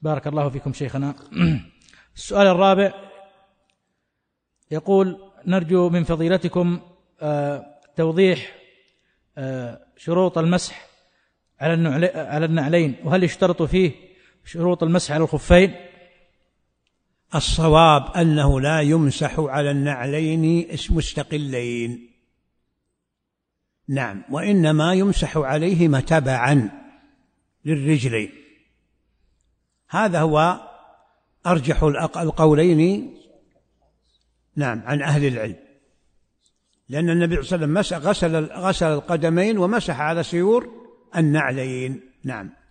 بارك الله فيكم شيخنا. السؤال الرابع يقول: نرجو من فضيلتكم توضيح شروط المسح على النعلين، وهل يشترط فيه شروط المسح على الخفين؟ الصواب أنه لا يمسح على النعلين مستقلين، نعم، وإنما يمسح عليهما تبعا للرجلين. هذا هو أرجح القولين، نعم، عن أهل العلم، لأن النبي صلى الله عليه وسلم غسل القدمين ومسح على سيور النعلين، نعم.